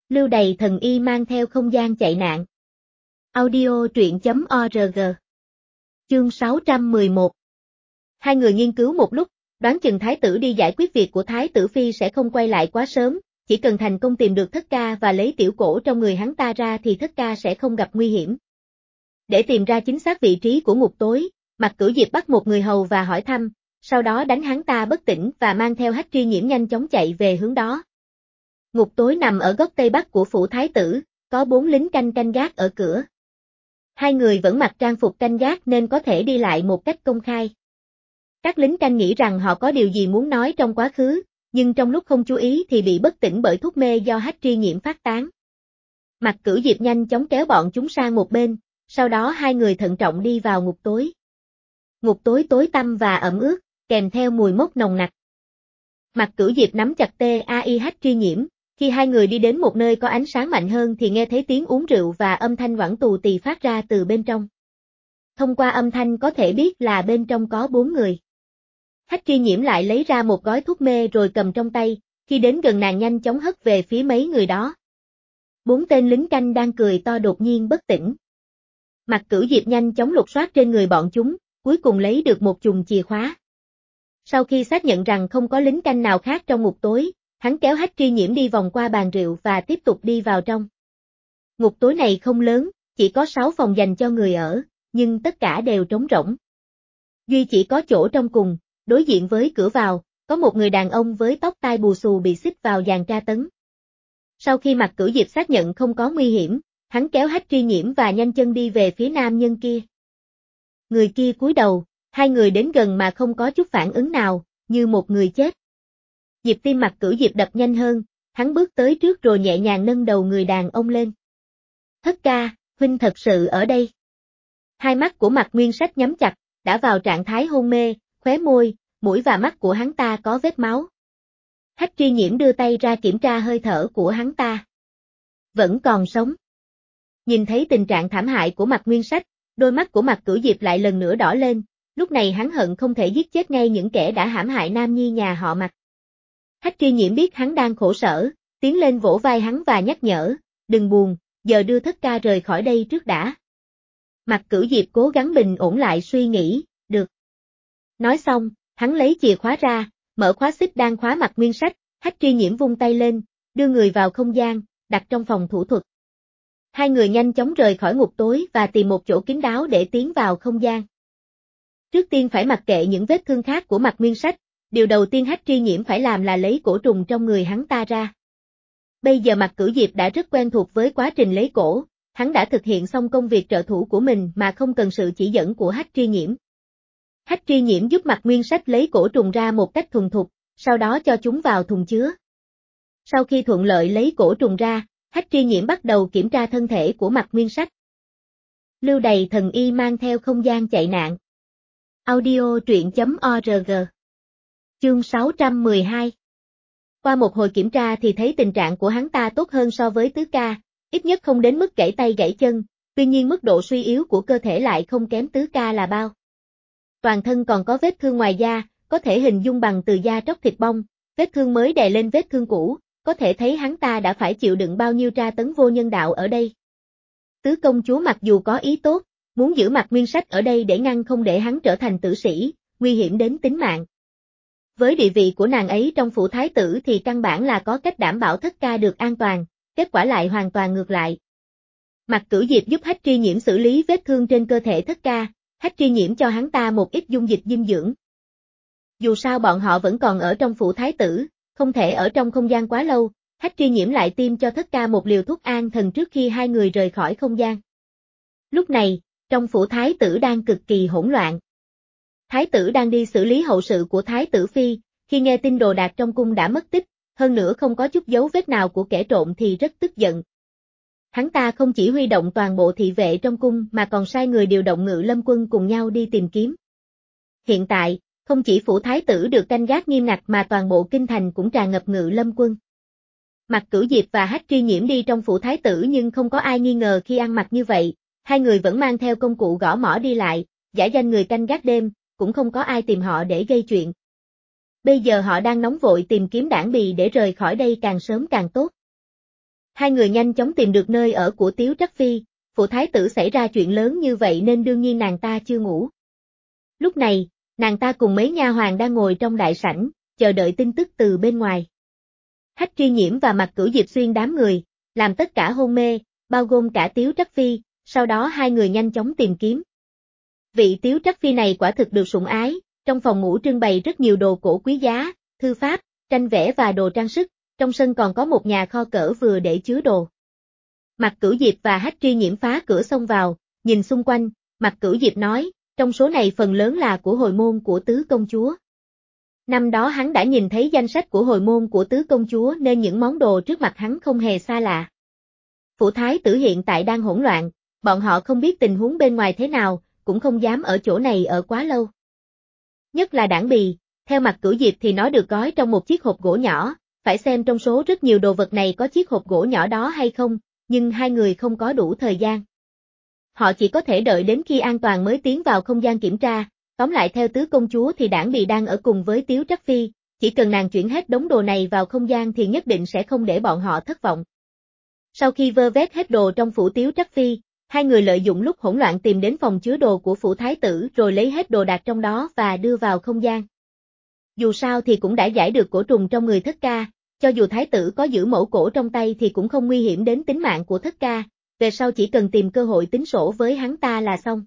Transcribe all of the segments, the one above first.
Lưu đày thần y mang theo không gian chạy nạn. Audio truyện.org. Chương 611. Hai người nghiên cứu một lúc, đoán chừng thái tử đi giải quyết việc của thái tử phi sẽ không quay lại quá sớm, chỉ cần thành công tìm được thất ca và lấy tiểu cổ trong người hắn ta ra thì thất ca sẽ không gặp nguy hiểm. Để tìm ra chính xác vị trí của ngục tối, Mạc Cửu Diệp bắt một người hầu và hỏi thăm, sau đó đánh hắn ta bất tỉnh và mang theo Hách Tri Nhiễm nhanh chóng chạy về hướng đó. Ngục tối nằm ở góc tây bắc của phủ thái tử, có 4 lính canh gác ở cửa. Hai người vẫn mặc trang phục canh gác nên có thể đi lại một cách công khai. Các lính canh nghĩ rằng họ có điều gì muốn nói trong quá khứ, nhưng trong lúc không chú ý thì bị bất tỉnh bởi thuốc mê do Hách Tri Nhiễm phát tán. Mạc Cửu Diệp nhanh chóng kéo bọn chúng sang một bên, sau đó hai người thận trọng đi vào ngục tối. Ngục tối tối tăm và ẩm ướt, kèm theo mùi mốc nồng nặc. Mạc Cửu Diệp nắm chặt tai Hách Tri Nhiễm, khi hai người đi đến một nơi có ánh sáng mạnh hơn thì nghe thấy tiếng uống rượu và âm thanh quẳng tù tì phát ra từ bên trong. Thông qua âm thanh có thể biết là bên trong có 4 người. Hách Tri Nhiễm lại lấy ra một gói thuốc mê rồi cầm trong tay, khi đến gần nàng nhanh chóng hất về phía mấy người đó. 4 tên lính canh đang cười to đột nhiên bất tỉnh. Mạc Cửu Diệp nhanh chóng lục soát trên người bọn chúng, cuối cùng lấy được một chùm chìa khóa. Sau khi xác nhận rằng không có lính canh nào khác trong ngục tối, hắn kéo Hách Tri Nhiễm đi vòng qua bàn rượu và tiếp tục đi vào trong. Ngục tối này không lớn, chỉ có 6 phòng dành cho người ở, nhưng tất cả đều trống rỗng. Duy chỉ có chỗ trong cùng, đối diện với cửa vào, có một người đàn ông với tóc tai bù xù bị xích vào giàn tra tấn. Sau khi Mạc Cửu Diệp xác nhận không có nguy hiểm, hắn kéo Hách Tri Nhiễm và nhanh chân đi về phía nam nhân kia. Người kia cúi đầu, hai người đến gần mà không có chút phản ứng nào, như một người chết. Nhịp tim Mạc Cửu Diệp đập nhanh hơn, hắn bước tới trước rồi nhẹ nhàng nâng đầu người đàn ông lên. Thất ca, huynh thật sự ở đây. Hai mắt của Mạc Nguyên Sách nhắm chặt, đã vào trạng thái hôn mê, khóe môi, mũi và mắt của hắn ta có vết máu. Hách Tri Nhiễm đưa tay ra kiểm tra hơi thở của hắn ta. Vẫn còn sống. Nhìn thấy tình trạng thảm hại của Mạc Nguyên Sách, đôi mắt của Mạc Cửu Diệp lại lần nữa đỏ lên, lúc này hắn hận không thể giết chết ngay những kẻ đã hãm hại nam nhi nhà họ Mạc. Hách Tri Nhiễm biết hắn đang khổ sở, tiến lên vỗ vai hắn và nhắc nhở, đừng buồn, giờ đưa thất ca rời khỏi đây trước đã. Mạc Cửu Diệp cố gắng bình ổn lại suy nghĩ, được. Nói xong, hắn lấy chìa khóa ra, mở khóa xích đang khóa Mạc Nguyên Sách, Hách Tri Nhiễm vung tay lên, đưa người vào không gian, đặt trong phòng thủ thuật. Hai người nhanh chóng rời khỏi ngục tối và tìm một chỗ kín đáo để tiến vào không gian. Trước tiên phải mặc kệ những vết thương khác của Mạc Nguyên Sách, điều đầu tiên Hách Tri Nhiễm phải làm là lấy cổ trùng trong người hắn ta ra. Bây giờ Mạc Cửu Diệp đã rất quen thuộc với quá trình lấy cổ, hắn đã thực hiện xong công việc trợ thủ của mình mà không cần sự chỉ dẫn của Hách Tri Nhiễm. Hách Tri Nhiễm giúp Mạc Nguyên Sách lấy cổ trùng ra một cách thuần thục, sau đó cho chúng vào thùng chứa. Sau khi thuận lợi lấy cổ trùng ra, Hách Tri Nhiễm bắt đầu kiểm tra thân thể của Mạc Nguyên Sách. Lưu đày thần y mang theo không gian chạy nạn. Audio truyện.org. Chương 612. Qua một hồi kiểm tra thì thấy tình trạng của hắn ta tốt hơn so với tứ ca, ít nhất không đến mức gãy tay gãy chân, tuy nhiên mức độ suy yếu của cơ thể lại không kém tứ ca là bao. Toàn thân còn có vết thương ngoài da, có thể hình dung bằng từ da tróc thịt bong, vết thương mới đè lên vết thương cũ, có thể thấy hắn ta đã phải chịu đựng bao nhiêu tra tấn vô nhân đạo ở đây. Tứ công chúa mặc dù có ý tốt, muốn giữ Mạc Nguyên Sách ở đây để ngăn không để hắn trở thành tử sĩ, nguy hiểm đến tính mạng. Với địa vị của nàng ấy trong phủ thái tử thì căn bản là có cách đảm bảo thất ca được an toàn, kết quả lại hoàn toàn ngược lại. Mạc Cửu Diệp giúp Hách Tri Nhiễm xử lý vết thương trên cơ thể thất ca, Hách Tri Nhiễm cho hắn ta một ít dung dịch dinh dưỡng. Dù sao bọn họ vẫn còn ở trong phủ thái tử, không thể ở trong không gian quá lâu, Hách Tri Nhiễm lại tiêm cho thất ca một liều thuốc an thần trước khi hai người rời khỏi không gian. Lúc này, trong phủ thái tử đang cực kỳ hỗn loạn. Thái tử đang đi xử lý hậu sự của thái tử phi, khi nghe tin đồ đạc trong cung đã mất tích, hơn nữa không có chút dấu vết nào của kẻ trộm thì rất tức giận. Hắn ta không chỉ huy động toàn bộ thị vệ trong cung mà còn sai người điều động Ngự Lâm quân cùng nhau đi tìm kiếm. Hiện tại, không chỉ phủ thái tử được canh gác nghiêm ngặt mà toàn bộ kinh thành cũng tràn ngập Ngự Lâm quân. Mạc Cửu Diệp và Hách Tri Nhiễm đi trong phủ thái tử nhưng không có ai nghi ngờ khi ăn mặc như vậy, hai người vẫn mang theo công cụ gõ mõ đi lại, giả danh người canh gác đêm, cũng không có ai tìm họ để gây chuyện. Bây giờ họ đang nóng vội tìm kiếm đảng bì để rời khỏi đây càng sớm càng tốt. Hai người nhanh chóng tìm được nơi ở của Tiếu Trắc Phi, phụ thái tử xảy ra chuyện lớn như vậy nên đương nhiên nàng ta chưa ngủ. Lúc này, nàng ta cùng mấy nha hoàn đang ngồi trong đại sảnh, chờ đợi tin tức từ bên ngoài. Hách Tri Nhiễm và Mạc Cửu Diệp xuyên đám người, làm tất cả hôn mê, bao gồm cả Tiếu Trắc Phi, sau đó hai người nhanh chóng tìm kiếm. Vị Tiếu Trắc Phi này quả thực được sủng ái, trong phòng ngủ trưng bày rất nhiều đồ cổ quý giá, thư pháp, tranh vẽ và đồ trang sức, trong sân còn có một nhà kho cỡ vừa để chứa đồ. Mạc Cửu Diệp và Hách Tri Nhiễm phá cửa xông vào, nhìn xung quanh, Mạc Cửu Diệp nói, trong số này phần lớn là của hồi môn của tứ công chúa. Năm đó hắn đã nhìn thấy danh sách của hồi môn của tứ công chúa nên những món đồ trước mặt hắn không hề xa lạ. Phủ thái tử hiện tại đang hỗn loạn, bọn họ không biết tình huống bên ngoài thế nào, cũng không dám ở chỗ này ở quá lâu. Nhất là Đảng Bì, theo Mạc Cửu Diệp thì nó được gói trong một chiếc hộp gỗ nhỏ, phải xem trong số rất nhiều đồ vật này có chiếc hộp gỗ nhỏ đó hay không, nhưng hai người không có đủ thời gian. Họ chỉ có thể đợi đến khi an toàn mới tiến vào không gian kiểm tra, tóm lại theo tứ công chúa thì Đảng Bì đang ở cùng với Tiếu Trắc Phi, chỉ cần nàng chuyển hết đống đồ này vào không gian thì nhất định sẽ không để bọn họ thất vọng. Sau khi vơ vét hết đồ trong phủ Tiếu Trắc Phi, hai người lợi dụng lúc hỗn loạn tìm đến phòng chứa đồ của phủ thái tử rồi lấy hết đồ đạc trong đó và đưa vào không gian. Dù sao thì cũng đã giải được cổ trùng trong người Thất Ca, cho dù thái tử có giữ mẫu cổ trong tay thì cũng không nguy hiểm đến tính mạng của Thất Ca, về sau chỉ cần tìm cơ hội tính sổ với hắn ta là xong.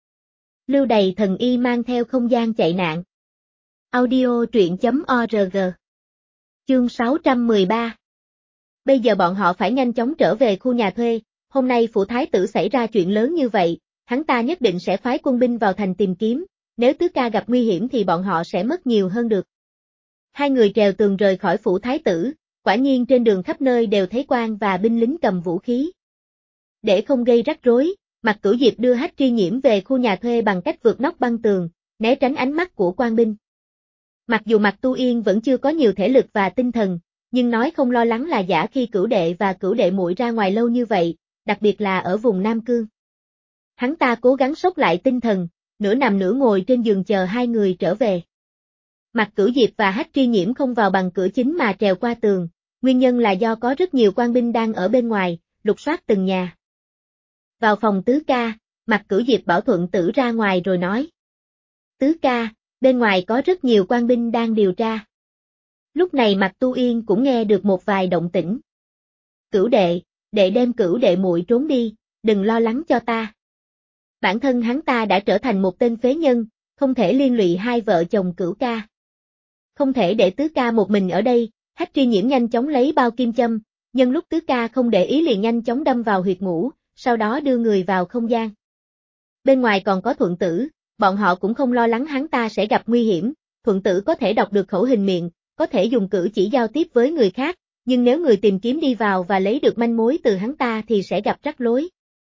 Lưu Đày thần y mang theo không gian chạy nạn. Audio truyện.org. Chương 613. Bây giờ bọn họ phải nhanh chóng trở về khu nhà thuê, hôm nay phủ thái tử xảy ra chuyện lớn như vậy, hắn ta nhất định sẽ phái quân binh vào thành tìm kiếm, nếu Tứ Ca gặp nguy hiểm thì bọn họ sẽ mất nhiều hơn được. Hai người trèo tường rời khỏi phủ thái tử, quả nhiên trên đường khắp nơi đều thấy quan và binh lính cầm vũ khí. Để không gây rắc rối, Mạc Cửu Diệp đưa Hách Tri Nhiễm về khu nhà thuê bằng cách vượt nóc băng tường, né tránh ánh mắt của quan binh. Mặc dù Mạc Tu Yên vẫn chưa có nhiều thể lực và tinh thần, nhưng nói không lo lắng là giả khi Cửu đệ và Cửu đệ muội ra ngoài lâu như vậy, đặc biệt là ở vùng Nam Cương. Hắn ta cố gắng sốc lại tinh thần, nửa nằm nửa ngồi trên giường chờ hai người trở về. Mạc Cửu Diệp và Hách Tri Nhiễm không vào bằng cửa chính mà trèo qua tường, nguyên nhân là do có rất nhiều quan binh đang ở bên ngoài, lục soát từng nhà. Vào phòng Tứ Ca, Mạc Cửu Diệp bảo Thuận Tử ra ngoài rồi nói. Tứ Ca, bên ngoài có rất nhiều quan binh đang điều tra. Lúc này Mạc Tu Yên cũng nghe được một vài động tĩnh. Cửu đệ, đệ đem Cửu đệ muội trốn đi, đừng lo lắng cho ta. Bản thân hắn ta đã trở thành một tên phế nhân, không thể liên lụy hai vợ chồng Cửu ca. Không thể để Tứ Ca một mình ở đây, Hách Tri Nhiễm nhanh chóng lấy bao kim châm, nhân lúc Tứ Ca không để ý liền nhanh chóng đâm vào huyệt mũ, sau đó đưa người vào không gian. Bên ngoài còn có Thuận Tử, bọn họ cũng không lo lắng hắn ta sẽ gặp nguy hiểm, Thuận Tử có thể đọc được khẩu hình miệng, có thể dùng cử chỉ giao tiếp với người khác, nhưng nếu người tìm kiếm đi vào và lấy được manh mối từ hắn ta thì sẽ gặp rắc rối.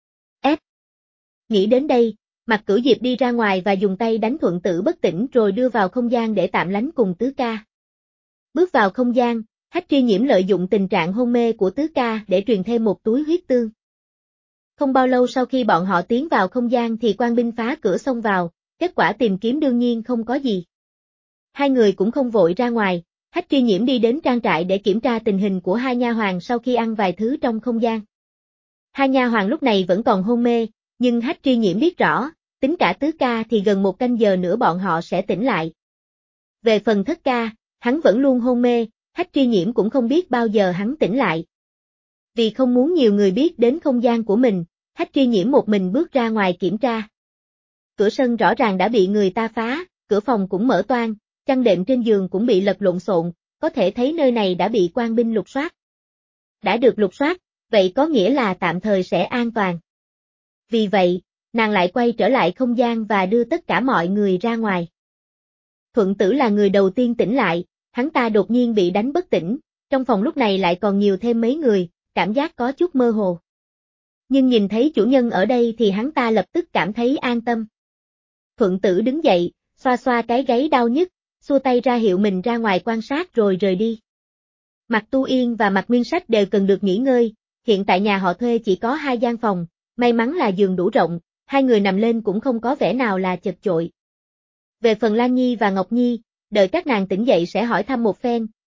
Nghĩ đến đây, Mạc Cửu Diệp đi ra ngoài và dùng tay đánh Thuận Tử bất tỉnh rồi đưa vào không gian để tạm lánh cùng Tứ Ca. Bước vào không gian, Hách Tri Nhiễm lợi dụng tình trạng hôn mê của Tứ Ca để truyền thêm một túi huyết tương. Không bao lâu sau khi bọn họ tiến vào không gian thì quan binh phá cửa xông vào, kết quả tìm kiếm đương nhiên không có gì. Hai người cũng không vội ra ngoài, Hách Tri Nhiễm đi đến trang trại để kiểm tra tình hình của hai nha hoàn sau khi ăn vài thứ trong không gian. Hai nha hoàn lúc này vẫn còn hôn mê, nhưng Hách Tri Nhiễm biết rõ, tính cả Tứ Ca thì gần một canh giờ nữa bọn họ sẽ tỉnh lại. Về phần Thất Ca, hắn vẫn luôn hôn mê, Hách Tri Nhiễm cũng không biết bao giờ hắn tỉnh lại. Vì không muốn nhiều người biết đến không gian của mình, Hách Tri Nhiễm một mình bước ra ngoài kiểm tra. Cửa sân rõ ràng đã bị người ta phá, cửa phòng cũng mở toang, chăn đệm trên giường cũng bị lật lộn xộn, có thể thấy nơi này đã bị quan binh lục soát. Đã được lục soát, vậy có nghĩa là tạm thời sẽ an toàn. Vì vậy, nàng lại quay trở lại không gian và đưa tất cả mọi người ra ngoài. Thuận Tử là người đầu tiên tỉnh lại, hắn ta đột nhiên bị đánh bất tỉnh, trong phòng lúc này lại còn nhiều thêm mấy người, cảm giác có chút mơ hồ. Nhưng nhìn thấy chủ nhân ở đây thì hắn ta lập tức cảm thấy an tâm. Thuận Tử đứng dậy, xoa xoa cái gáy đau nhức, xua tay ra hiệu mình ra ngoài quan sát rồi rời đi. Mạc Tu Yên và Mạc Nguyên Sách đều cần được nghỉ ngơi, hiện tại nhà họ thuê chỉ có 2 gian phòng, may mắn là giường đủ rộng, hai người nằm lên cũng không có vẻ nào là chật chội. Về phần Lan Nhi và Ngọc Nhi, đợi các nàng tỉnh dậy sẽ hỏi thăm một phen,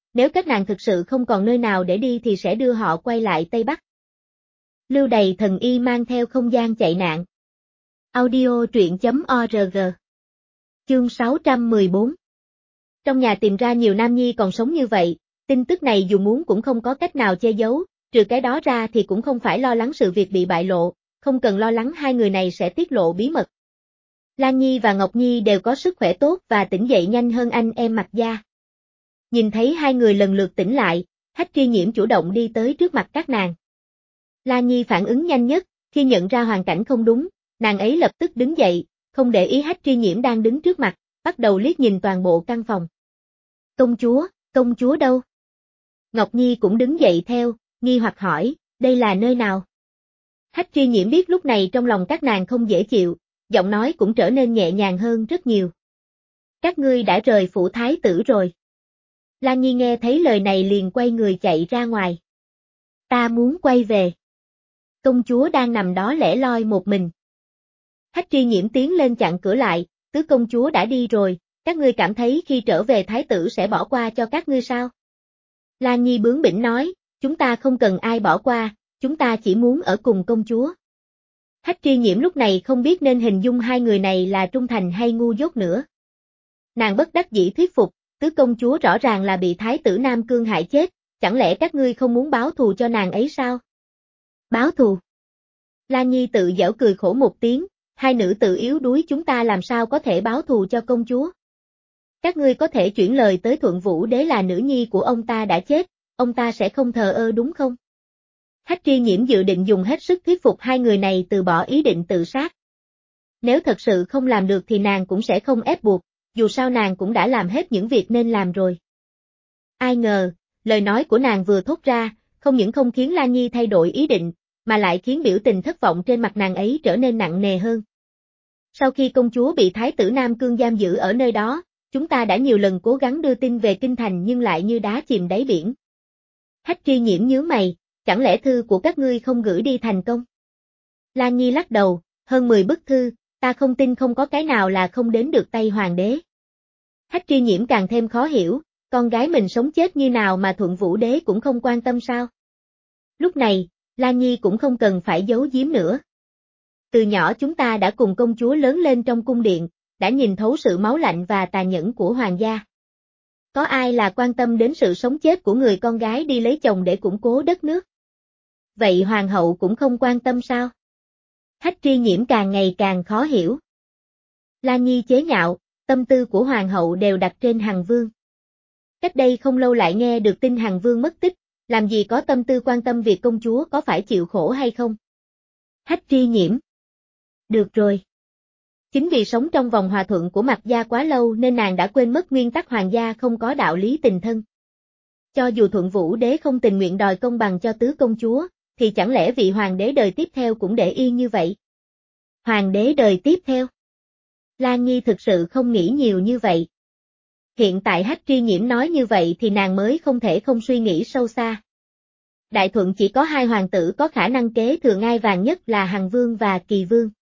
Nếu các nàng thực sự không còn nơi nào để đi thì sẽ đưa họ quay lại Tây Bắc. Lưu đày thần y mang theo không gian chạy nạn. Audio truyện.org. Chương 614. Trong nhà tìm ra nhiều nam nhi còn sống như vậy, tin tức này dù muốn cũng không có cách nào che giấu, trừ cái đó ra thì cũng không phải lo lắng sự việc bị bại lộ, không cần lo lắng hai người này sẽ tiết lộ bí mật. Lan Nhi và Ngọc Nhi đều có sức khỏe tốt và tỉnh dậy nhanh hơn anh em Mạc gia. Nhìn thấy hai người lần lượt tỉnh lại, Hách Tri Nhiễm chủ động đi tới trước mặt các nàng. Lan Nhi phản ứng nhanh nhất, khi nhận ra hoàn cảnh không đúng, nàng ấy lập tức đứng dậy, không để ý Hách Tri Nhiễm đang đứng trước mặt, bắt đầu liếc nhìn toàn bộ căn phòng. Công chúa đâu? Ngọc Nhi cũng đứng dậy theo, nghi hoặc hỏi, đây là nơi nào? Hách Tri Nhiễm biết lúc này trong lòng các nàng không dễ chịu, giọng nói cũng trở nên nhẹ nhàng hơn rất nhiều. Các ngươi đã rời phủ thái tử rồi. Lan Nhi nghe thấy lời này liền quay người chạy ra ngoài. Ta muốn quay về. Công chúa đang nằm đó lẻ loi một mình. Hách Tri Nhiễm tiến lên chặn cửa lại, tứ công chúa đã đi rồi, các ngươi cảm thấy khi trở về thái tử sẽ bỏ qua cho các ngươi sao? Lan Nhi bướng bỉnh nói, chúng ta không cần ai bỏ qua, chúng ta chỉ muốn ở cùng công chúa. Hách Tri Nhiễm lúc này không biết nên hình dung hai người này là trung thành hay ngu dốt nữa. Nàng bất đắc dĩ thuyết phục, tứ công chúa rõ ràng là bị thái tử Nam Cương hại chết, chẳng lẽ các ngươi không muốn báo thù cho nàng ấy sao? Báo thù? Lan Nhi tự giễu cười khổ một tiếng, hai nữ tự yếu đuối chúng ta làm sao có thể báo thù cho công chúa? Các ngươi có thể chuyển lời tới Thuận Vũ Đế là nữ nhi của ông ta đã chết, ông ta sẽ không thờ ơ đúng không? Hách Tri Nhiễm dự định dùng hết sức thuyết phục hai người này từ bỏ ý định tự sát. Nếu thật sự không làm được thì nàng cũng sẽ không ép buộc, dù sao nàng cũng đã làm hết những việc nên làm rồi. Ai ngờ, lời nói của nàng vừa thốt ra, không những không khiến Lan Nhi thay đổi ý định, mà lại khiến biểu tình thất vọng trên mặt nàng ấy trở nên nặng nề hơn. Sau khi công chúa bị thái tử Nam Cương giam giữ ở nơi đó, chúng ta đã nhiều lần cố gắng đưa tin về kinh thành nhưng lại như đá chìm đáy biển. Hách Tri Nhiễm nhướng mày, chẳng lẽ thư của các ngươi không gửi đi thành công? Lan Nhi lắc đầu, hơn 10 bức thư, ta không tin không có cái nào là không đến được tay hoàng đế. Hách Tri Nhiễm càng thêm khó hiểu, con gái mình sống chết như nào mà Thuận Vũ Đế cũng không quan tâm sao? Lúc này, Lan Nhi cũng không cần phải giấu giếm nữa. Từ nhỏ chúng ta đã cùng công chúa lớn lên trong cung điện, đã nhìn thấu sự máu lạnh và tàn nhẫn của hoàng gia. Có ai là quan tâm đến sự sống chết của người con gái đi lấy chồng để củng cố đất nước? Vậy hoàng hậu cũng không quan tâm sao? Hách Tri Nhiễm càng ngày càng khó hiểu. Lan Nhi chế nhạo, tâm tư của hoàng hậu đều đặt trên Hằng Vương. Cách đây không lâu lại nghe được tin Hằng Vương mất tích, làm gì có tâm tư quan tâm việc công chúa có phải chịu khổ hay không? Hách Tri Nhiễm. Được rồi. Chính vì sống trong vòng hòa thuận của Mạc gia quá lâu nên nàng đã quên mất nguyên tắc hoàng gia không có đạo lý tình thân. Cho dù Thuận Vũ Đế không tình nguyện đòi công bằng cho tứ công chúa, thì chẳng lẽ vị hoàng đế đời tiếp theo cũng để yên như vậy? Hoàng đế đời tiếp theo? Lan Nhi thực sự không nghĩ nhiều như vậy. Hiện tại Hách Tri Nhiễm nói như vậy thì nàng mới không thể không suy nghĩ sâu xa. Đại Thuận chỉ có hai hoàng tử có khả năng kế thừa ngai vàng nhất là Hằng Vương và Kỳ Vương.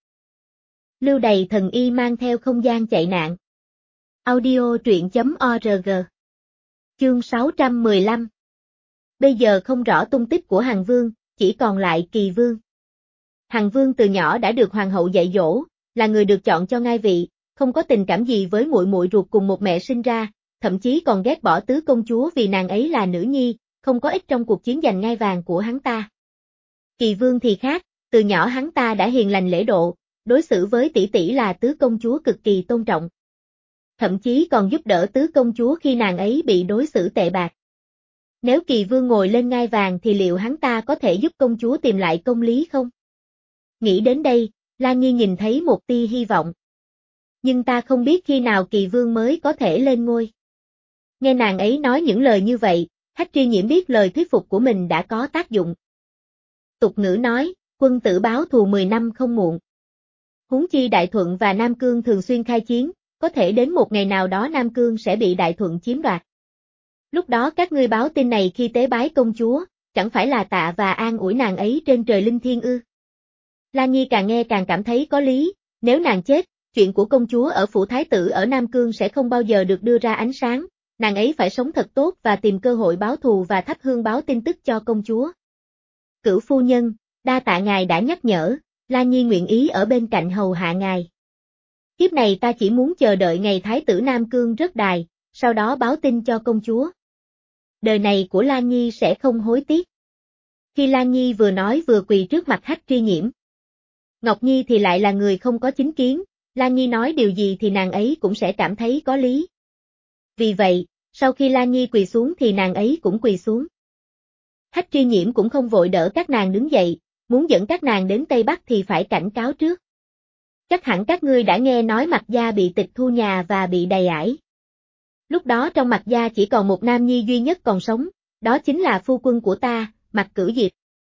Lưu đày thần y mang theo không gian chạy nạn. Audio truyện.org. Chương 615. Bây giờ không rõ tung tích của Hằng Vương, chỉ còn lại Kỳ Vương. Hằng Vương từ nhỏ đã được hoàng hậu dạy dỗ, là người được chọn cho ngai vị, không có tình cảm gì với muội muội ruột cùng một mẹ sinh ra, thậm chí còn ghét bỏ tứ công chúa vì nàng ấy là nữ nhi, không có ích trong cuộc chiến giành ngai vàng của hắn ta. Kỳ Vương thì khác, từ nhỏ hắn ta đã hiền lành lễ độ, đối xử với tỷ tỷ là tứ công chúa cực kỳ tôn trọng. Thậm chí còn giúp đỡ tứ công chúa khi nàng ấy bị đối xử tệ bạc. Nếu Kỳ Vương ngồi lên ngai vàng thì liệu hắn ta có thể giúp công chúa tìm lại công lý không? Nghĩ đến đây, Lan Nhi nhìn thấy một tia hy vọng. Nhưng ta không biết khi nào Kỳ Vương mới có thể lên ngôi. Nghe nàng ấy nói những lời như vậy, Hách Tri Nhiễm biết lời thuyết phục của mình đã có tác dụng. Tục ngữ nói, quân tử báo thù 10 năm không muộn. Huống chi Đại Thuận và Nam Cương thường xuyên khai chiến, có thể đến một ngày nào đó Nam Cương sẽ bị Đại Thuận chiếm đoạt. Lúc đó các ngươi báo tin này khi tế bái công chúa, chẳng phải là tạ và an ủi nàng ấy trên trời linh thiêng ư? Lan Nhi càng nghe càng cảm thấy có lý, nếu nàng chết, chuyện của công chúa ở phủ thái tử ở Nam Cương sẽ không bao giờ được đưa ra ánh sáng, nàng ấy phải sống thật tốt và tìm cơ hội báo thù và thắp hương báo tin tức cho công chúa. Cửu phu nhân, đa tạ ngài đã nhắc nhở, Lan Nhi nguyện ý ở bên cạnh hầu hạ ngài. Kiếp này ta chỉ muốn chờ đợi ngày Thái tử Nam Cương rớt đài, sau đó báo tin cho công chúa. Đời này của Lan Nhi sẽ không hối tiếc. Khi Lan Nhi vừa nói vừa quỳ trước mặt Hách Tri Nhiễm. Ngọc Nhi thì lại là người không có chính kiến, Lan Nhi nói điều gì thì nàng ấy cũng sẽ cảm thấy có lý. Vì vậy, sau khi Lan Nhi quỳ xuống thì nàng ấy cũng quỳ xuống. Hách Tri Nhiễm cũng không vội đỡ các nàng đứng dậy, muốn dẫn các nàng đến Tây Bắc thì phải cảnh cáo trước. Chắc hẳn các ngươi đã nghe nói Mạc gia bị tịch thu nhà và bị đày ải. Lúc đó trong Mạc gia chỉ còn một nam nhi duy nhất còn sống, đó chính là phu quân của ta, Mạc Cửu Diệp.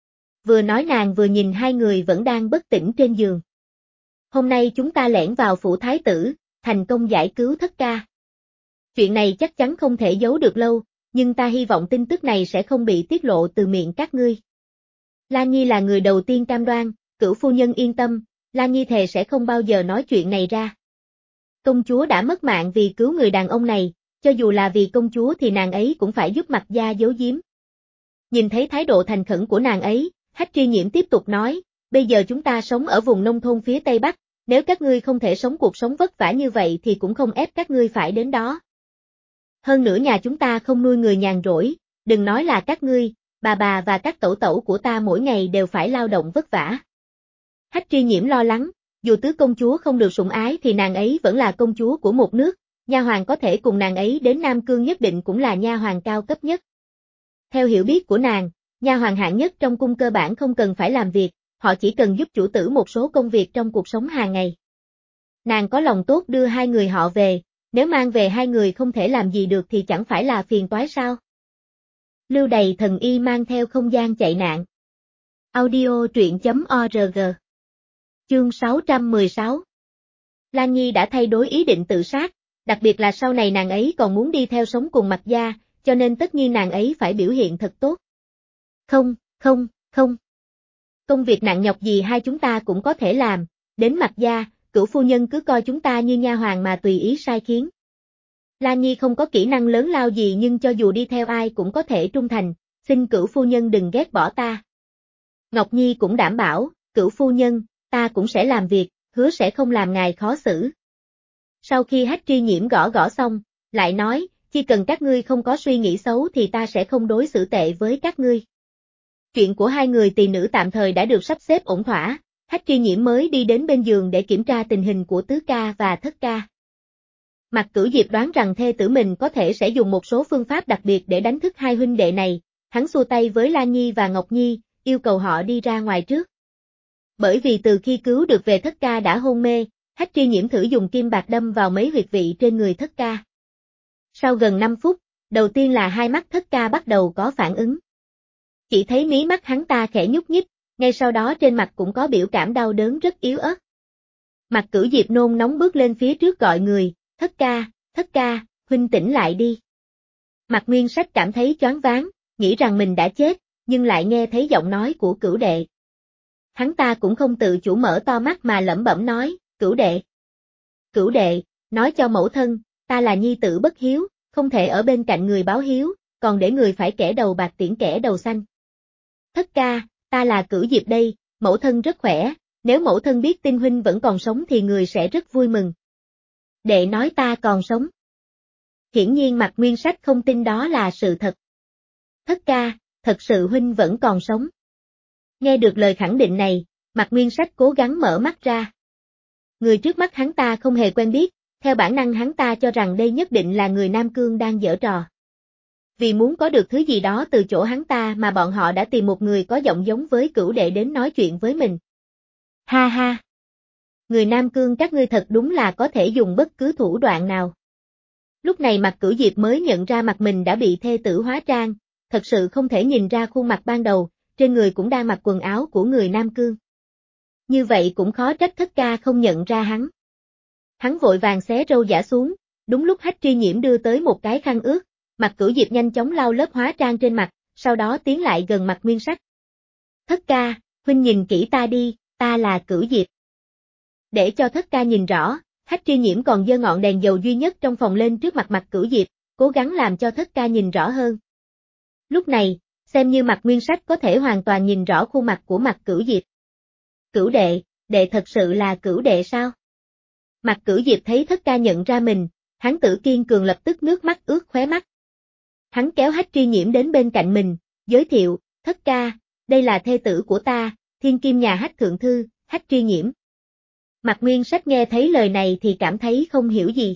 Vừa nói nàng vừa nhìn hai người vẫn đang bất tỉnh trên giường. Hôm nay chúng ta lẻn vào phủ thái tử, thành công giải cứu thất ca. Chuyện này chắc chắn không thể giấu được lâu, nhưng ta hy vọng tin tức này sẽ không bị tiết lộ từ miệng các ngươi. Lan Nhi là người đầu tiên cam đoan, Cửu phu nhân yên tâm, Lan Nhi thề sẽ không bao giờ nói chuyện này ra. Công chúa đã mất mạng vì cứu người đàn ông này, cho dù là vì công chúa thì nàng ấy cũng phải giúp Mạc gia giấu giếm. Nhìn thấy thái độ thành khẩn của nàng ấy, Hách Tri Nhiễm tiếp tục nói, bây giờ chúng ta sống ở vùng nông thôn phía Tây Bắc, nếu các ngươi không thể sống cuộc sống vất vả như vậy thì cũng không ép các ngươi phải đến đó. Hơn nữa nhà chúng ta không nuôi người nhàn rỗi, đừng nói là các ngươi, bà và các tẩu tẩu của ta mỗi ngày đều phải lao động vất vả. Hách Tri Nhiễm lo lắng, dù tứ công chúa không được sủng ái thì nàng ấy vẫn là công chúa của một nước, nha hoàn có thể cùng nàng ấy đến Nam Cương nhất định cũng là nha hoàn cao cấp nhất. Theo hiểu biết của nàng, nha hoàn hạng nhất trong cung cơ bản không cần phải làm việc, họ chỉ cần giúp chủ tử một số công việc trong cuộc sống hàng ngày. Nàng có lòng tốt đưa hai người họ về, nếu mang về hai người không thể làm gì được thì chẳng phải là phiền toái sao? Lưu Đày thần y mang theo không gian chạy nạn. Audio truyện.org. Chương 616. Lan Nhi đã thay đổi ý định tự sát, đặc biệt là sau này nàng ấy còn muốn đi theo sống cùng Mạc gia, cho nên tất nhiên nàng ấy phải biểu hiện thật tốt. Không. Công việc nặng nhọc gì hai chúng ta cũng có thể làm, đến Mạc gia, Cửu phu nhân cứ coi chúng ta như nha hoàn mà tùy ý sai khiến. Lan Nhi không có kỹ năng lớn lao gì nhưng cho dù đi theo ai cũng có thể trung thành, xin Cửu phu nhân đừng ghét bỏ ta. Ngọc Nhi cũng đảm bảo, Cửu phu nhân, ta cũng sẽ làm việc, hứa sẽ không làm ngài khó xử. Sau khi Hách Tri Nhiễm gõ xong, lại nói, chỉ cần các ngươi không có suy nghĩ xấu thì ta sẽ không đối xử tệ với các ngươi. Chuyện của hai người tỳ nữ tạm thời đã được sắp xếp ổn thỏa, Hách Tri Nhiễm mới đi đến bên giường để kiểm tra tình hình của tứ ca và thất ca. Mạc Cửu Diệp đoán rằng thê tử mình có thể sẽ dùng một số phương pháp đặc biệt để đánh thức hai huynh đệ này, hắn xua tay với Lan Nhi và Ngọc Nhi, yêu cầu họ đi ra ngoài trước. Bởi vì từ khi cứu được về thất ca đã hôn mê, Hách Tri Nhiễm thử dùng kim bạc đâm vào mấy huyệt vị trên người thất ca. Sau gần 5 phút, đầu tiên là hai mắt thất ca bắt đầu có phản ứng. Chỉ thấy mí mắt hắn ta khẽ nhúc nhích, ngay sau đó trên mặt cũng có biểu cảm đau đớn rất yếu ớt. Mạc Cửu Diệp nôn nóng bước lên phía trước gọi người, thất ca, huynh tỉnh lại đi. Mạc Nguyên Sách cảm thấy choáng váng, nghĩ rằng mình đã chết, nhưng lại nghe thấy giọng nói của Cửu đệ. Hắn ta cũng không tự chủ mở to mắt mà lẩm bẩm nói, Cửu đệ, nói cho mẫu thân, ta là nhi tử bất hiếu, không thể ở bên cạnh người báo hiếu, còn để người phải kẻ đầu bạc tiễn kẻ đầu xanh. Thất ca, ta là Cửu Diệp đây, mẫu thân rất khỏe, nếu mẫu thân biết tin huynh vẫn còn sống thì người sẽ rất vui mừng. Đệ nói ta còn sống. Hiển nhiên Mạc Nguyên Sách không tin đó là sự thật. Thất ca, thật sự huynh vẫn còn sống. Nghe được lời khẳng định này, Mạc Nguyên Sách cố gắng mở mắt ra. Người trước mắt hắn ta không hề quen biết, theo bản năng hắn ta cho rằng đây nhất định là người Nam Cương đang giở trò. Vì muốn có được thứ gì đó từ chỗ hắn ta mà bọn họ đã tìm một người có giọng giống với Cửu đệ đến nói chuyện với mình. Ha ha! Người Nam Cương các ngươi thật đúng là có thể dùng bất cứ thủ đoạn nào. Lúc này Mạc Cửu Diệp mới nhận ra mặt mình đã bị thê tử hóa trang, thật sự không thể nhìn ra khuôn mặt ban đầu, trên người cũng đang mặc quần áo của người Nam Cương. Như vậy cũng khó trách thất ca không nhận ra hắn. Hắn vội vàng xé râu giả xuống, đúng lúc Hách Tri Nhiễm đưa tới một cái khăn ướt, Mạc Cửu Diệp nhanh chóng lau lớp hóa trang trên mặt, sau đó tiến lại gần Mạc Nguyên Sách. Thất ca, huynh nhìn kỹ ta đi, ta là Cửu Diệp. Để cho thất ca nhìn rõ, Hách Tri Nhiễm còn giơ ngọn đèn dầu duy nhất trong phòng lên trước mặt Mạc Cửu Diệp, cố gắng làm cho Thất Ca nhìn rõ hơn. Lúc này, xem như Mạc Nguyên Sách có thể hoàn toàn nhìn rõ khuôn mặt của Mạc Cửu Diệp. Cửu đệ, đệ thật sự là Cửu đệ sao? Mạc Cửu Diệp thấy Thất Ca nhận ra mình, hắn Tử kiên cường lập tức nước mắt ướt khóe mắt. Hắn kéo Hách Tri Nhiễm đến bên cạnh mình, giới thiệu, Thất Ca, đây là thê tử của ta, thiên kim nhà Hách Thượng Thư, Hách Tri Nhiễm. Mạc Nguyên Sách nghe thấy lời này thì cảm thấy không hiểu gì.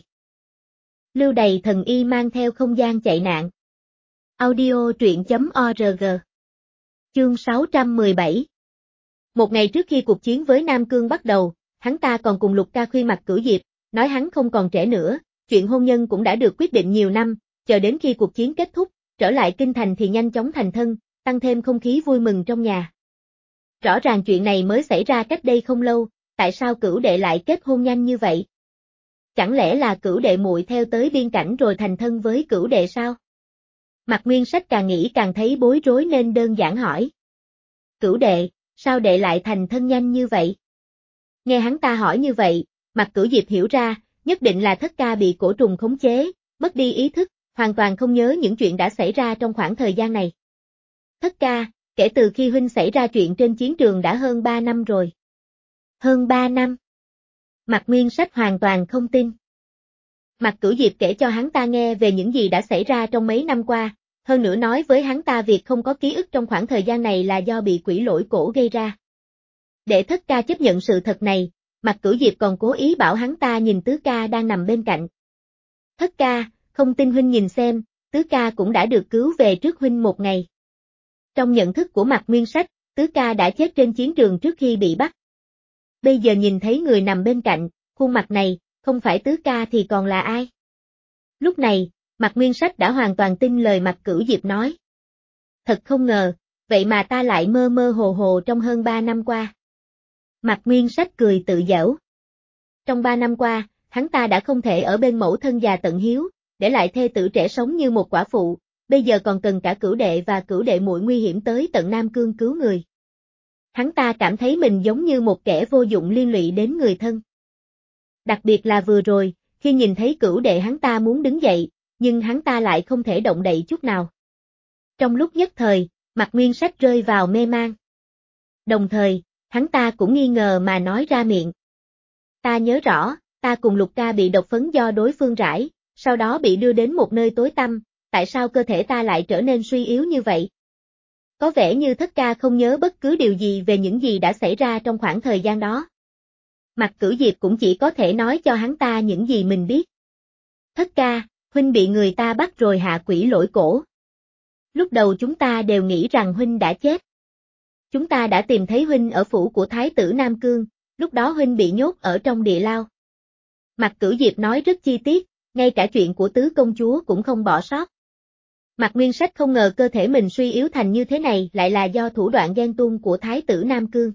Lưu Đày thần y mang theo không gian chạy nạn. Audio truyện.org. Chương 617. Một ngày trước khi cuộc chiến với Nam Cương bắt đầu, hắn ta còn cùng Lục Ca khuyên Mạc Cửu Diệp, nói hắn không còn trẻ nữa, chuyện hôn nhân cũng đã được quyết định nhiều năm, chờ đến khi cuộc chiến kết thúc, trở lại kinh thành thì nhanh chóng thành thân, tăng thêm không khí vui mừng trong nhà. Rõ ràng chuyện này mới xảy ra cách đây không lâu, tại sao Cửu đệ lại kết hôn nhanh như vậy? Chẳng lẽ là Cửu đệ muội theo tới biên cảnh rồi thành thân với Cửu đệ sao? Mạc Nguyên Sách càng nghĩ càng thấy bối rối nên đơn giản hỏi. Cửu đệ, sao đệ lại thành thân nhanh như vậy? Nghe hắn ta hỏi như vậy, Mạc Cửu Diệp hiểu ra, nhất định là Thất Ca bị cổ trùng khống chế, mất đi ý thức, hoàn toàn không nhớ những chuyện đã xảy ra trong khoảng thời gian này. Thất Ca, kể từ khi huynh xảy ra chuyện trên chiến trường đã hơn 3 năm rồi. Hơn 3 năm? Mạc Nguyên Sách hoàn toàn không tin. Mạc Cửu Diệp kể cho hắn ta nghe về những gì đã xảy ra trong mấy năm qua, hơn nữa nói với hắn ta việc không có ký ức trong khoảng thời gian này là do bị quỷ lỗi cổ gây ra. Để Thất Ca chấp nhận sự thật này, Mạc Cửu Diệp còn cố ý bảo hắn ta nhìn Tứ Ca đang nằm bên cạnh. Thất Ca, không tin huynh nhìn xem, Tứ Ca cũng đã được cứu về trước huynh một ngày. Trong nhận thức của Mạc Nguyên Sách, Tứ Ca đã chết trên chiến trường trước khi bị bắt. Bây giờ nhìn thấy người nằm bên cạnh, khuôn mặt này, không phải Tứ Ca thì còn là ai? Lúc này, Mạc Nguyên Sách đã hoàn toàn tin lời Mạc Cửu Diệp nói. Thật không ngờ, vậy mà ta lại mơ mơ hồ hồ trong hơn 3 năm qua. Mạc Nguyên Sách cười tự giễu. Trong 3 năm qua, hắn ta đã không thể ở bên mẫu thân già tận hiếu, để lại thê tử trẻ sống như một quả phụ, bây giờ còn cần cả Cửu đệ và Cửu đệ muội nguy hiểm tới tận Nam Cương cứu người. Hắn ta cảm thấy mình giống như một kẻ vô dụng liên lụy đến người thân. Đặc biệt là vừa rồi, khi nhìn thấy Cửu đệ hắn ta muốn đứng dậy, nhưng hắn ta lại không thể động đậy chút nào. Trong lúc nhất thời, Mạc Nguyên Sách rơi vào mê man. Đồng thời, hắn ta cũng nghi ngờ mà nói ra miệng. Ta nhớ rõ, ta cùng Lục Ca bị độc phấn do đối phương rải, sau đó bị đưa đến một nơi tối tăm, tại sao cơ thể ta lại trở nên suy yếu như vậy? Có vẻ như Thất Ca không nhớ bất cứ điều gì về những gì đã xảy ra trong khoảng thời gian đó. Mạc Cửu Diệp cũng chỉ có thể nói cho hắn ta những gì mình biết. Thất Ca, huynh bị người ta bắt rồi hạ quỷ lỗi cổ. Lúc đầu chúng ta đều nghĩ rằng huynh đã chết. Chúng ta đã tìm thấy huynh ở phủ của Thái tử Nam Cương, lúc đó huynh bị nhốt ở trong địa lao. Mạc Cửu Diệp nói rất chi tiết, ngay cả chuyện của tứ công chúa cũng không bỏ sót. Mạc Nguyên Sách không ngờ cơ thể mình suy yếu thành như thế này lại là do thủ đoạn ghen tuông của Thái tử Nam Cương.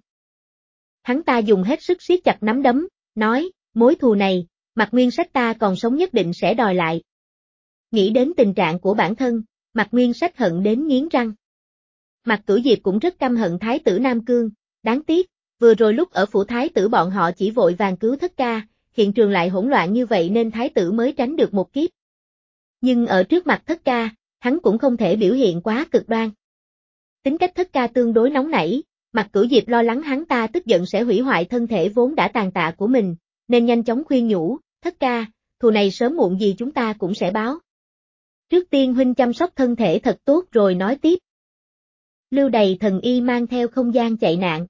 Hắn ta dùng hết sức siết chặt nắm đấm, nói, mối thù này, Mạc Nguyên Sách ta còn sống nhất định sẽ đòi lại. Nghĩ đến tình trạng của bản thân, Mạc Nguyên Sách hận đến nghiến răng. Mạc Cửu Diệp cũng rất căm hận Thái tử Nam Cương, đáng tiếc, vừa rồi lúc ở phủ Thái tử bọn họ chỉ vội vàng cứu Thất Ca, hiện trường lại hỗn loạn như vậy nên Thái tử mới tránh được một kiếp. Nhưng ở trước mặt Thất Ca, hắn cũng không thể biểu hiện quá cực đoan. Tính cách Thất Ca tương đối nóng nảy, Mạc Cửu Diệp lo lắng hắn ta tức giận sẽ hủy hoại thân thể vốn đã tàn tạ của mình, nên nhanh chóng khuyên nhủ, Thất Ca, thù này sớm muộn gì chúng ta cũng sẽ báo. Trước tiên huynh chăm sóc thân thể thật tốt rồi nói tiếp. Lưu Đày thần y mang theo không gian chạy nạn.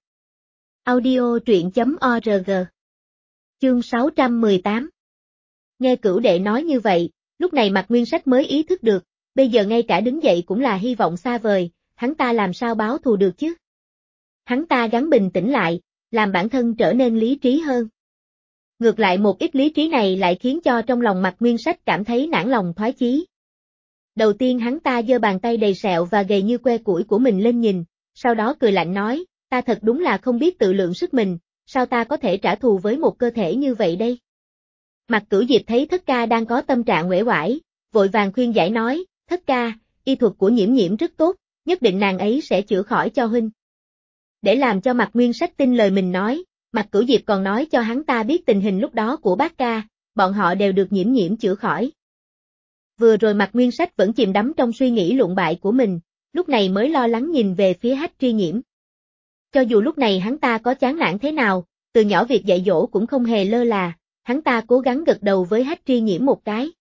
Audio truyện.org. Chương 618. Nghe Cửu đệ nói như vậy, lúc này Mạc Nguyên Sách mới ý thức được, bây giờ ngay cả đứng dậy cũng là hy vọng xa vời, hắn ta làm sao báo thù được chứ? Hắn ta gắng bình tĩnh lại, làm bản thân trở nên lý trí hơn. Ngược lại một ít lý trí này lại khiến cho trong lòng Mạc Nguyên Sách cảm thấy nản lòng thoái chí. Đầu tiên hắn ta giơ bàn tay đầy sẹo và gầy như que củi của mình lên nhìn, sau đó cười lạnh nói, ta thật đúng là không biết tự lượng sức mình, sao ta có thể trả thù với một cơ thể như vậy đây? Mạc Cửu Diệp thấy Thất Ca đang có tâm trạng uể oải, vội vàng khuyên giải nói, Thất Ca, y thuật của Nhiễm Nhiễm rất tốt, nhất định nàng ấy sẽ chữa khỏi cho huynh. Để làm cho Mạc Nguyên Sách tin lời mình nói, Mạc Cửu Diệp còn nói cho hắn ta biết tình hình lúc đó của bác ca, bọn họ đều được Nhiễm Nhiễm chữa khỏi. Vừa rồi Mạc Nguyên Sách vẫn chìm đắm trong suy nghĩ lụn bại của mình, lúc này mới lo lắng nhìn về phía Hách Tri Nhiễm. Cho dù lúc này hắn ta có chán nản thế nào, từ nhỏ việc dạy dỗ cũng không hề lơ là, hắn ta cố gắng gật đầu với Hách Tri Nhiễm một cái.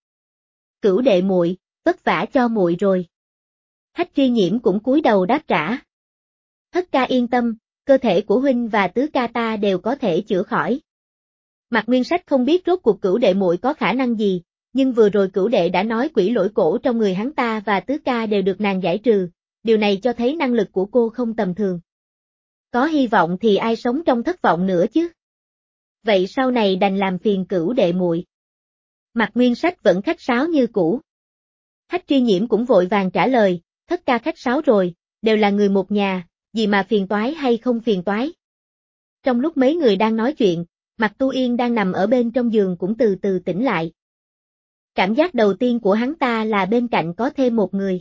Cửu đệ muội, vất vả cho muội rồi. Hách Tri Nhiễm cũng cúi đầu đáp trả. Thất ca yên tâm, cơ thể của huynh và tứ ca ta đều có thể chữa khỏi. Mạc Nguyên Sách không biết rốt cuộc cửu đệ muội có khả năng gì, nhưng vừa rồi cửu đệ đã nói quỷ lỗi cổ trong người hắn ta và tứ ca đều được nàng giải trừ, điều này cho thấy năng lực của cô không tầm thường. Có hy vọng thì ai sống trong thất vọng nữa chứ? Vậy sau này đành làm phiền cửu đệ muội. Mạc Nguyên Sách vẫn khách sáo như cũ. Hách Tri Nhiễm cũng vội vàng trả lời, thất ca khách sáo rồi, đều là người một nhà, gì mà phiền toái hay không phiền toái. Trong lúc mấy người đang nói chuyện, Mạc Tu Yên đang nằm ở bên trong giường cũng từ từ tỉnh lại. Cảm giác đầu tiên của hắn ta là bên cạnh có thêm một người.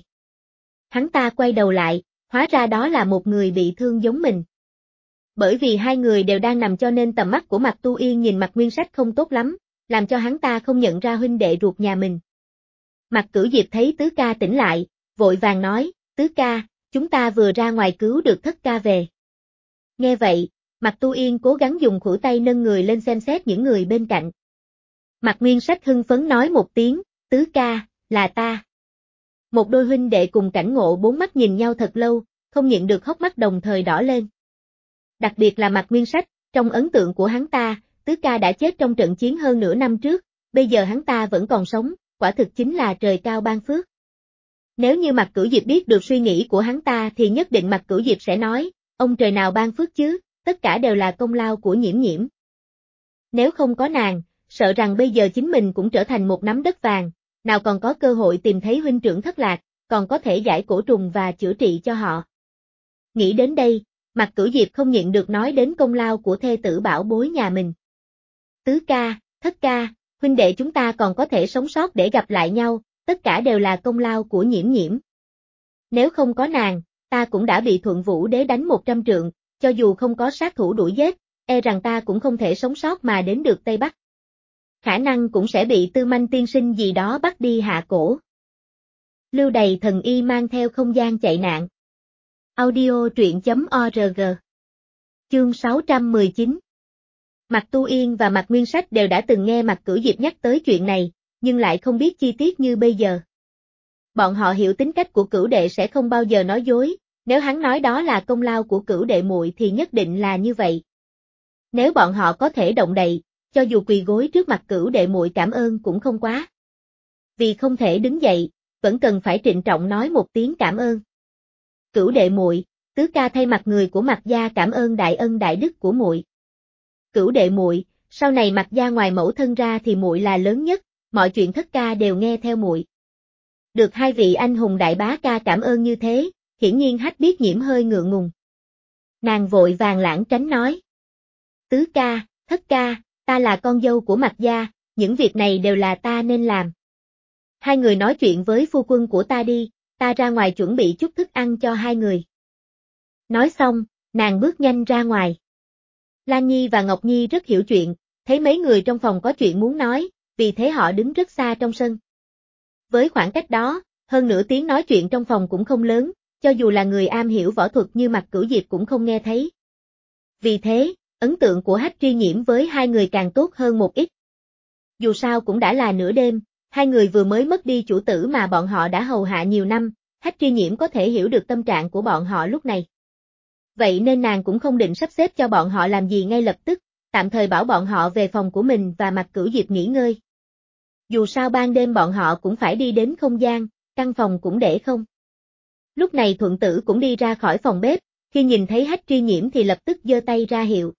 Hắn ta quay đầu lại, hóa ra đó là một người bị thương giống mình. Bởi vì hai người đều đang nằm cho nên tầm mắt của Mạc Tu Yên nhìn Mạc Nguyên Sách không tốt lắm, làm cho hắn ta không nhận ra huynh đệ ruột nhà mình. Mạc Cửu Diệp thấy tứ ca tỉnh lại, vội vàng nói, tứ ca, chúng ta vừa ra ngoài cứu được thất ca về. Nghe vậy, Mạc Tu Yên cố gắng dùng khuỷu tay nâng người lên xem xét những người bên cạnh. Mạc Nguyên Sách hưng phấn nói một tiếng, tứ ca, là ta. Một đôi huynh đệ cùng cảnh ngộ bốn mắt nhìn nhau thật lâu, không nhịn được hốc mắt đồng thời đỏ lên. Đặc biệt là Mạc Nguyên Sách, trong ấn tượng của hắn ta, tứ ca đã chết trong trận chiến hơn nửa năm trước, bây giờ hắn ta vẫn còn sống, quả thực chính là trời cao ban phước. Nếu như Mạc Cửu Diệp biết được suy nghĩ của hắn ta thì nhất định Mạc Cửu Diệp sẽ nói, ông trời nào ban phước chứ, tất cả đều là công lao của Nhiễm Nhiễm. Nếu không có nàng, sợ rằng bây giờ chính mình cũng trở thành một nắm đất vàng, nào còn có cơ hội tìm thấy huynh trưởng thất lạc, còn có thể giải cổ trùng và chữa trị cho họ. Nghĩ đến đây, Mạc Cửu Diệp không nhịn được nói đến công lao của thê tử bảo bối nhà mình. Tứ ca, thất ca, huynh đệ chúng ta còn có thể sống sót để gặp lại nhau, tất cả đều là công lao của Nhiễm Nhiễm. Nếu không có nàng, ta cũng đã bị Thuận Vũ Đế đánh 100 trượng, cho dù không có sát thủ đuổi giết, e rằng ta cũng không thể sống sót mà đến được Tây Bắc. Khả năng cũng sẽ bị Tư Manh tiên sinh gì đó bắt đi hạ cổ. Lưu Đày thần y mang theo không gian chạy nạn. Audio truyện.org. Chương 619. Mạc Tu Yên và Mạc Nguyên Sách đều đã từng nghe Mạc Cửu Diệp nhắc tới chuyện này, nhưng lại không biết chi tiết như bây giờ. Bọn họ hiểu tính cách của Cửu đệ sẽ không bao giờ nói dối, nếu hắn nói đó là công lao của Cửu đệ muội thì nhất định là như vậy. Nếu bọn họ có thể động đậy, cho dù quỳ gối trước mặt Cửu đệ muội cảm ơn cũng không quá. Vì không thể đứng dậy, vẫn cần phải trịnh trọng nói một tiếng cảm ơn. Cửu đệ muội, tứ ca thay mặt người của Mạc gia cảm ơn đại ân đại đức của muội. Cửu đệ muội, sau này Mạc gia ngoài mẫu thân ra thì muội là lớn nhất, mọi chuyện thất ca đều nghe theo muội. Được hai vị anh hùng đại bá ca cảm ơn như thế, hiển nhiên Hách biết Nhiễm hơi ngượng ngùng. Nàng vội vàng lảng tránh nói. Tứ ca, thất ca, ta là con dâu của Mạc gia, những việc này đều là ta nên làm. Hai người nói chuyện với phu quân của ta đi, ta ra ngoài chuẩn bị chút thức ăn cho hai người. Nói xong, nàng bước nhanh ra ngoài. Lan Nhi và Ngọc Nhi rất hiểu chuyện, thấy mấy người trong phòng có chuyện muốn nói, vì thế họ đứng rất xa trong sân. Với khoảng cách đó, hơn nửa tiếng nói chuyện trong phòng cũng không lớn, cho dù là người am hiểu võ thuật như Mạc Cửu Diệp cũng không nghe thấy. Vì thế, ấn tượng của Hách Tri Nhiễm với hai người càng tốt hơn một ít. Dù sao cũng đã là nửa đêm, hai người vừa mới mất đi chủ tử mà bọn họ đã hầu hạ nhiều năm, Hách Tri Nhiễm có thể hiểu được tâm trạng của bọn họ lúc này. Vậy nên nàng cũng không định sắp xếp cho bọn họ làm gì ngay lập tức, tạm thời bảo bọn họ về phòng của mình và Mạc Cửu Diệp nghỉ ngơi. Dù sao ban đêm bọn họ cũng phải đi đến không gian, căn phòng cũng để không. Lúc này Thuận Tử cũng đi ra khỏi phòng bếp, khi nhìn thấy Hách Tri Nhiễm thì lập tức giơ tay ra hiệu.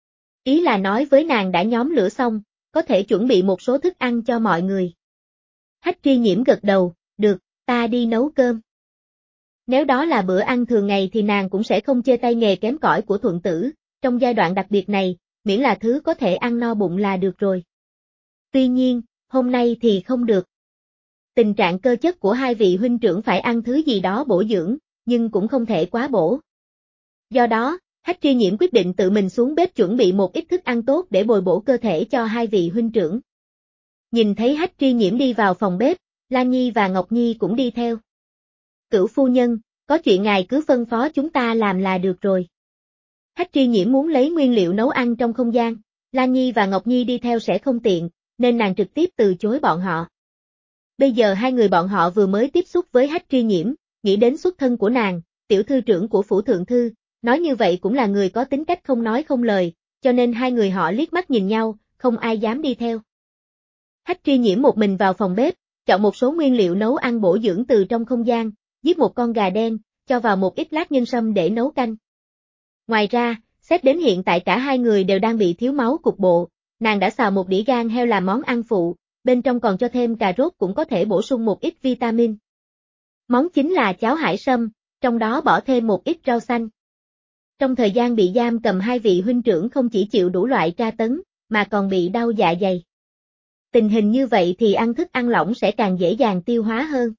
Ý là nói với nàng đã nhóm lửa xong, có thể chuẩn bị một số thức ăn cho mọi người. Hách Tri Nhiễm gật đầu, được, ta đi nấu cơm. Nếu đó là bữa ăn thường ngày thì nàng cũng sẽ không chê tay nghề kém cỏi của Thuận Tử, trong giai đoạn đặc biệt này, miễn là thứ có thể ăn no bụng là được rồi. Tuy nhiên, hôm nay thì không được. Tình trạng cơ chất của hai vị huynh trưởng phải ăn thứ gì đó bổ dưỡng, nhưng cũng không thể quá bổ. Do đó, Hách Tri Nhiễm quyết định tự mình xuống bếp chuẩn bị một ít thức ăn tốt để bồi bổ cơ thể cho hai vị huynh trưởng. Nhìn thấy Hách Tri Nhiễm đi vào phòng bếp, Lan Nhi và Ngọc Nhi cũng đi theo. Cửu phu nhân, có chuyện ngài cứ phân phó chúng ta làm là được rồi. Hách Tri Nhiễm muốn lấy nguyên liệu nấu ăn trong không gian, Lan Nhi và Ngọc Nhi đi theo sẽ không tiện, nên nàng trực tiếp từ chối bọn họ. Bây giờ hai người bọn họ vừa mới tiếp xúc với Hách Tri Nhiễm, nghĩ đến xuất thân của nàng, tiểu thư trưởng của phủ thượng thư, nói như vậy cũng là người có tính cách không nói không lời, cho nên hai người họ liếc mắt nhìn nhau, không ai dám đi theo. Hách Tri Nhiễm một mình vào phòng bếp, chọn một số nguyên liệu nấu ăn bổ dưỡng từ trong không gian, giết một con gà đen, cho vào một ít lát nhân sâm để nấu canh. Ngoài ra, xét đến hiện tại cả hai người đều đang bị thiếu máu cục bộ, nàng đã xào một đĩa gan heo làm món ăn phụ, bên trong còn cho thêm cà rốt cũng có thể bổ sung một ít vitamin. Món chính là cháo hải sâm, trong đó bỏ thêm một ít rau xanh. Trong thời gian bị giam cầm hai vị huynh trưởng không chỉ chịu đủ loại tra tấn, mà còn bị đau dạ dày. Tình hình như vậy thì ăn thức ăn lỏng sẽ càng dễ dàng tiêu hóa hơn.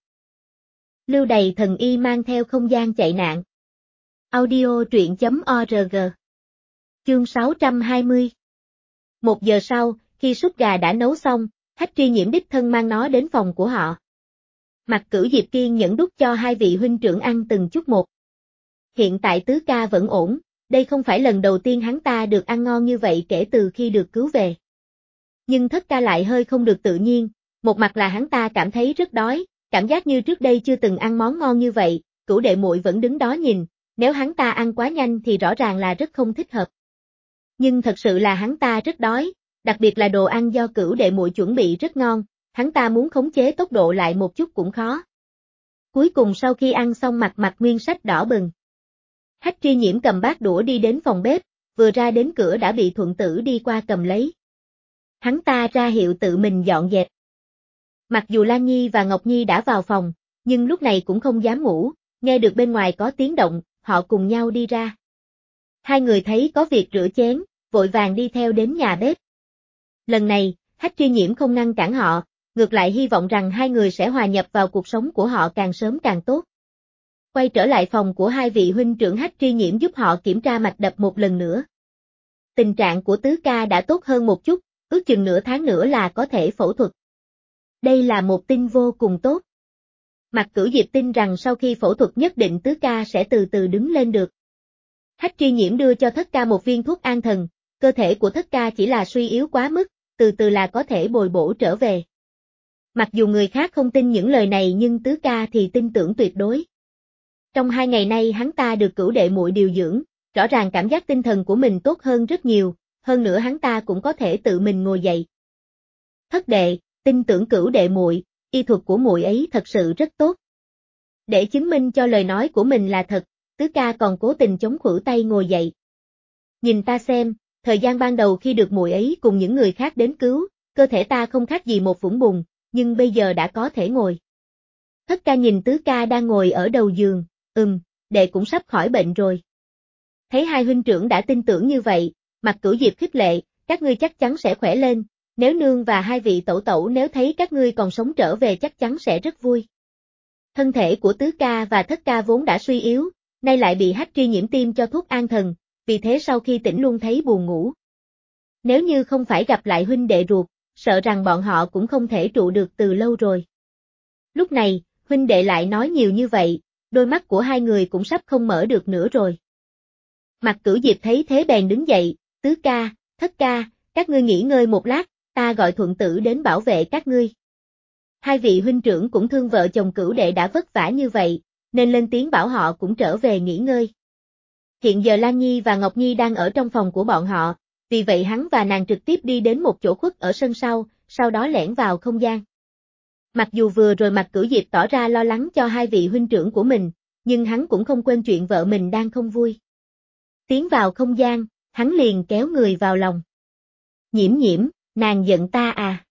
Lưu Đày thần y mang theo không gian chạy nạn. Audio truyện.org. Chương 620. 1 giờ sau, khi súp gà đã nấu xong, Hách Tri Nhiễm đích thân mang nó đến phòng của họ. Mặc Cửu Diệp kiên nhẫn đút cho hai vị huynh trưởng ăn từng chút một. Hiện tại Tứ ca vẫn ổn, đây không phải lần đầu tiên hắn ta được ăn ngon như vậy kể từ khi được cứu về. Nhưng Thất ca lại hơi không được tự nhiên, một mặt là hắn ta cảm thấy rất đói, cảm giác như trước đây chưa từng ăn món ngon như vậy, Cửu đệ muội vẫn đứng đó nhìn, nếu hắn ta ăn quá nhanh thì rõ ràng là rất không thích hợp. Nhưng thật sự là hắn ta rất đói, đặc biệt là đồ ăn do Cửu đệ muội chuẩn bị rất ngon, hắn ta muốn khống chế tốc độ lại một chút cũng khó. Cuối cùng sau khi ăn xong mặt Nguyên Sách đỏ bừng. Hách Tri Nhiễm cầm bát đũa đi đến phòng bếp, vừa ra đến cửa đã bị Thuận Tử đi qua cầm lấy. Hắn ta ra hiệu tự mình dọn dẹp. Mặc dù Lan Nhi và Ngọc Nhi đã vào phòng, nhưng lúc này cũng không dám ngủ, nghe được bên ngoài có tiếng động, họ cùng nhau đi ra. Hai người thấy có việc rửa chén, vội vàng đi theo đến nhà bếp. Lần này, Hách Tri Nhiễm không ngăn cản họ, ngược lại hy vọng rằng hai người sẽ hòa nhập vào cuộc sống của họ càng sớm càng tốt. Quay trở lại phòng của hai vị huynh trưởng, Hách Tri Nhiễm giúp họ kiểm tra mạch đập một lần nữa. Tình trạng của Tứ ca đã tốt hơn một chút, ước chừng nửa tháng nữa là có thể phẫu thuật. Đây là một tin vô cùng tốt. Mặc Cửu Diệp tin rằng sau khi phẫu thuật nhất định Tứ ca sẽ từ từ đứng lên được. Hách Tri Nhiễm đưa cho Thất ca một viên thuốc an thần, cơ thể của Thất ca chỉ là suy yếu quá mức, từ từ là có thể bồi bổ trở về. Mặc dù người khác không tin những lời này nhưng Tứ ca thì tin tưởng tuyệt đối. Trong 2 ngày nay hắn ta được Cửu đệ muội điều dưỡng, rõ ràng cảm giác tinh thần của mình tốt hơn rất nhiều, hơn nữa hắn ta cũng có thể tự mình ngồi dậy. Thất đệ, tin tưởng Cửu đệ muội, y thuật của muội ấy thật sự rất tốt. Để chứng minh cho lời nói của mình là thật, Tứ ca còn cố tình chống khuỷu tay ngồi dậy. Nhìn ta xem, thời gian ban đầu khi được muội ấy cùng những người khác đến cứu, cơ thể ta không khác gì một vũng bùn, nhưng bây giờ đã có thể ngồi. Thất ca nhìn Tứ ca đang ngồi ở đầu giường, đệ cũng sắp khỏi bệnh rồi. Thấy hai huynh trưởng đã tin tưởng như vậy, Mặc Cửu Diệp khích lệ, các ngươi chắc chắn sẽ khỏe lên, nếu nương và hai vị tẩu tẩu nếu thấy các ngươi còn sống trở về chắc chắn sẽ rất vui. Thân thể của Tứ ca và Thất ca vốn đã suy yếu, nay lại bị Hách Tri Nhiễm tiêm cho thuốc an thần, vì thế sau khi tỉnh luôn thấy buồn ngủ. Nếu như không phải gặp lại huynh đệ ruột, sợ rằng bọn họ cũng không thể trụ được từ lâu rồi. Lúc này, huynh đệ lại nói nhiều như vậy, đôi mắt của hai người cũng sắp không mở được nữa rồi. Mặc Cửu Diệp thấy thế bèn đứng dậy, Tứ ca, Thất ca, các ngươi nghỉ ngơi một lát, ta gọi Thuận Tử đến bảo vệ các ngươi. Hai vị huynh trưởng cũng thương vợ chồng Cửu đệ đã vất vả như vậy, nên lên tiếng bảo họ cũng trở về nghỉ ngơi. Hiện giờ Lan Nhi và Ngọc Nhi đang ở trong phòng của bọn họ, vì vậy hắn và nàng trực tiếp đi đến một chỗ khuất ở sân sau đó lẻn vào không gian. Mặc dù vừa rồi Mặc Cửu Diệp tỏ ra lo lắng cho hai vị huynh trưởng của mình, nhưng hắn cũng không quên chuyện vợ mình đang không vui. Tiến vào không gian, hắn liền kéo người vào lòng. Nhiễm nhiễm, nàng giận ta à?